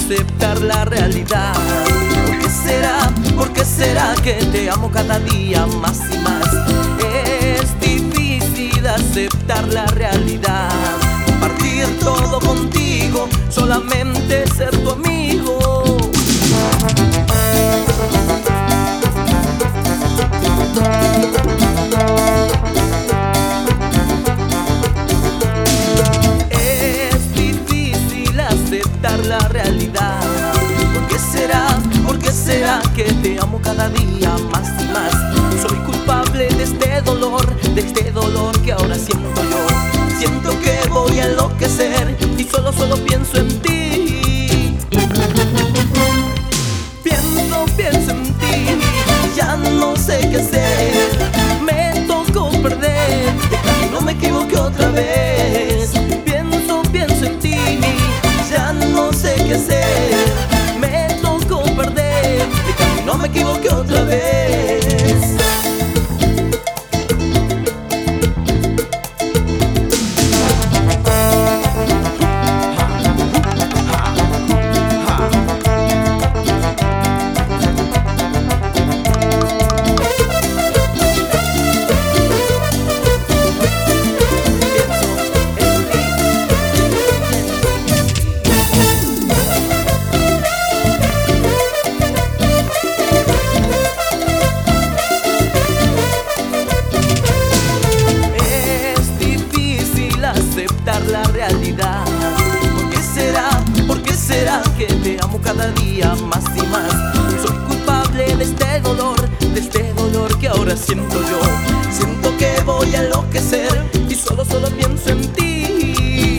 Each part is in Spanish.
aceptar la realidad. ¿Por qué será? ¿Por qué será que te amo cada día más y más? Es difícil aceptar la realidad. Compartir todo contigo, solamente ser tu amigo. Es difícil aceptar la realidad. ¿Por qué será? ¿Por qué será que te amo cada día más y más? Soy culpable de este dolor que ahora siento yo. Siento que voy a enloquecer y solo pienso en ti. Pienso en ti, ya no sé qué hacer. Me tocó perder, de camino me equivoqué otra vez. Pienso en ti, ya no sé qué hacer. Me tocó perder, de camino me equivoqué otra vez. Aceptar la realidad. ¿Por qué será? ¿Por qué será que te amo cada día más y más? Soy culpable de este dolor que ahora siento yo. Siento que voy a enloquecer y solo pienso en ti.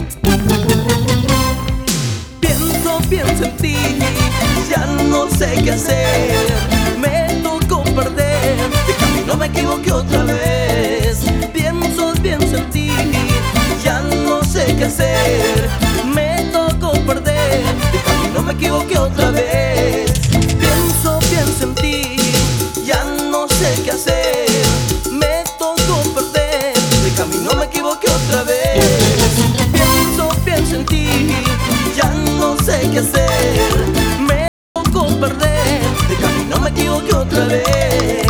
Pienso en ti, ya no sé qué hacer. Me tocó perder, de camino me equivoqué otra vez. Pienso en ti, ya no sé qué hacer. Me tocó perder, de camino me equivoqué otra vez. Pienso en ti, ya no sé qué hacer. Me tocó perder, de camino me equivoqué otra vez. Pienso en ti, ya no sé qué hacer. Me tocó perder, de camino me equivoqué otra vez.